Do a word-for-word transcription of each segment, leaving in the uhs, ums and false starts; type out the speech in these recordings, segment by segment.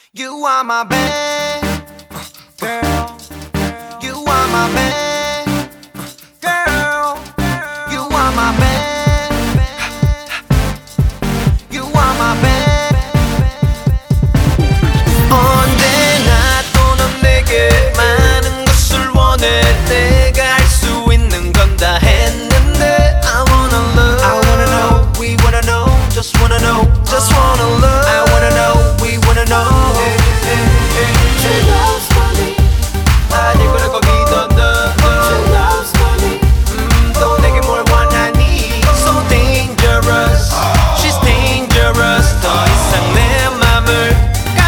You are my best, girl. You are my best, girl. You are my best. You are my best. 언제나 또 넌 내게 많은 것을 원해. 내가 할 수 있는 건 다 했는데 I wanna love. I wanna know, we wanna know, just wanna know, just wanna love. I wanna know, we wanna know. True love's funny. 아닐 거라 거기도 너. True love's funny. 음, 또 내게 뭘 원하니? So dangerous, she's dangerous. 더 이상 내 맘을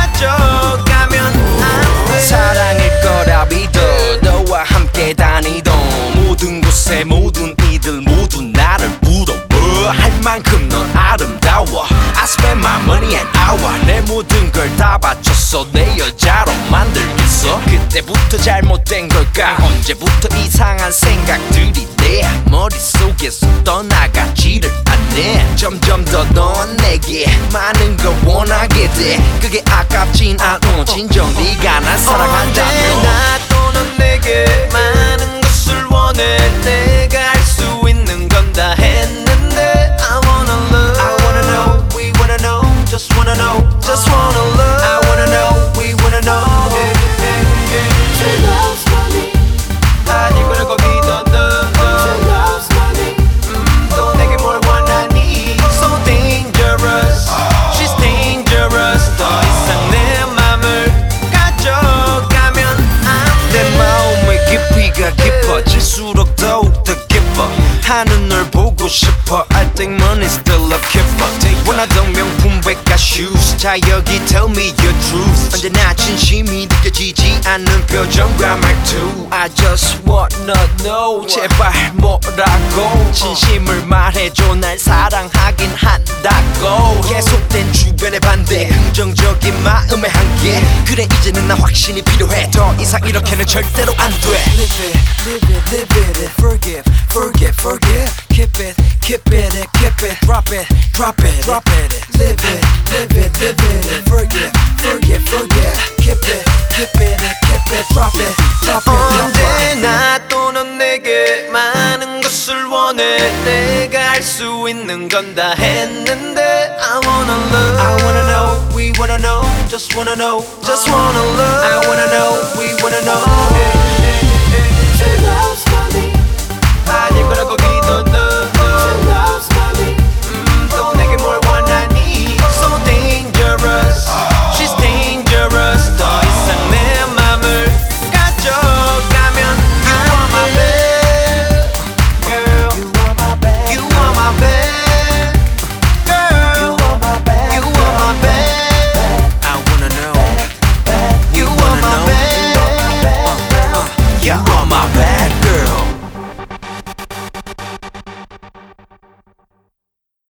가져가면 안 돼. 사랑일 거라 믿어. 너와 함께 다니던 모든 곳에 모든 이들 모두 나를 물어봐. 할 만큼 넌 아름다워. I spend my money and hour. 내 모든 걸 다 바쳤어. 내 여자로 만들겠어. 그때부터 잘못된 걸까? 언제부터 이상한 생각들이 내 머릿속에서 떠나가지를 않네. 점점 더 넌 내게 많은 걸 원하게 돼. 그게 아깝진 않아. 진정 네가 날 사랑한다면 언제나 또 넌 내게 많은 것을 원해. 내가 할 수 있는 건 다 했는데 I wanna love. I wanna know, we wanna know, just wanna know, just wanna love. I wanna know, we wanna know. True love's funny. 아닐 거라 거기도 너. True love's funny. 음, 또 내게 뭘 원하니? So dangerous, she's dangerous. 더 이상 내 맘을 가져가면 안 돼. 내 마음의 깊이가 깊어질수록 더욱더 기뻐. 하는 널 보고 싶어. I think money's still a keeper. 원하던 명품 백가 shoes. 자 여기 tell me your truth. 언제나 진심이 느껴지지 않는 표정과 말투. I just wanna know 제발 뭐라고. 진심을 말해줘. 날 사랑하긴 한다고. 계속된 주변의 반대 긍정적인 마음의 한계. 그래 이제는 나 확신이 필요해. 더 이상 이렇게는 절대로 안돼. Live it, live it, live it and forgive, forgive, forgive. Keep it, keep it and keep it. Drop it, drop it, drop it. Live it, live it, live it and forgive, forgive, forgive. Keep it, keep it and keep it. Drop it, drop it, drop it. 언제나 또 넌 내게 많은 것을 원해. 내가 할 수 있는 건 다 했는데 I wanna love. I wanna know, we wanna know, just wanna know, just wanna love. I wanna know, we wanna know.